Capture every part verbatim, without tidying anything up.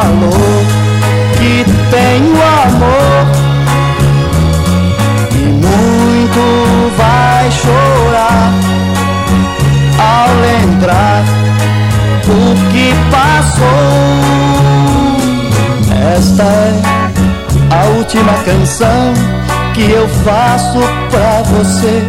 falou que tem o amor e muito vai chorar ao lembrar o que passou. Esta é a última canção que eu faço pra você.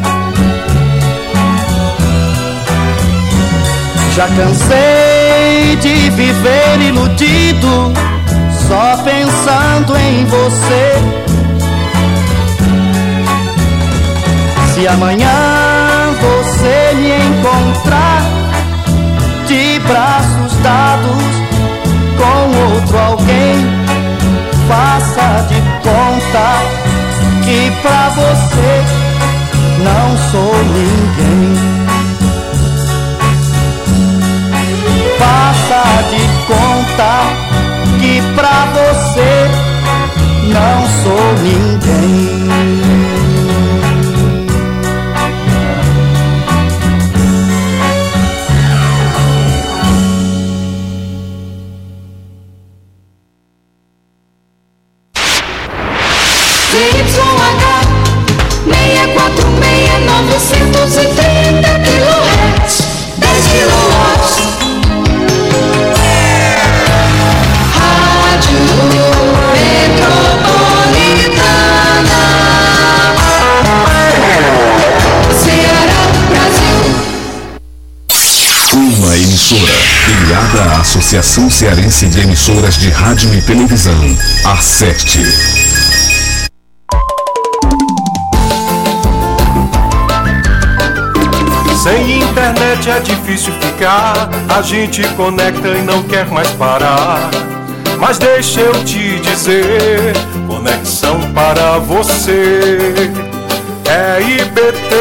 Já cansei de viver iludido, só pensando em você. Se amanhã você me encontrar de braços dados com outro alguém, faça de conta que pra você não sou ninguém. Faça de conta que pra você não sou ninguém. C Y H seis quatro seis novecentos e trinta quilohertz, dez quilowatts. Rádio Metropolitana, Ceará, Brasil. Uma emissora filiada à Associação Cearense de Emissoras de Rádio e Televisão, A sete. Sem internet é difícil ficar, a gente conecta e não quer mais parar. Mas deixa eu te dizer, conexão para você é I B T.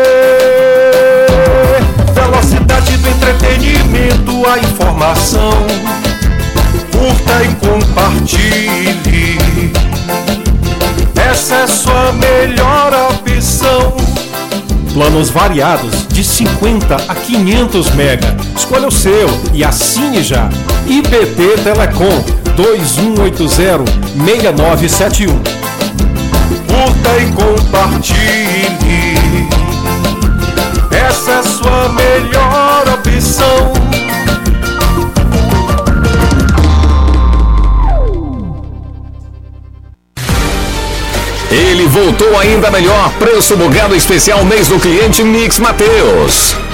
Velocidade do entretenimento, a informação, curta e compartilhe. Essa é sua melhor opção. Planos variados de cinquenta a quinhentos mega. Escolha o seu e assine já. I B T Telecom dois um oito zero seis nove sete um. Curta e compartilhe. Essa é sua melhor opção. Ele voltou ainda melhor. Preço bugado especial mês do cliente Mix Mateus.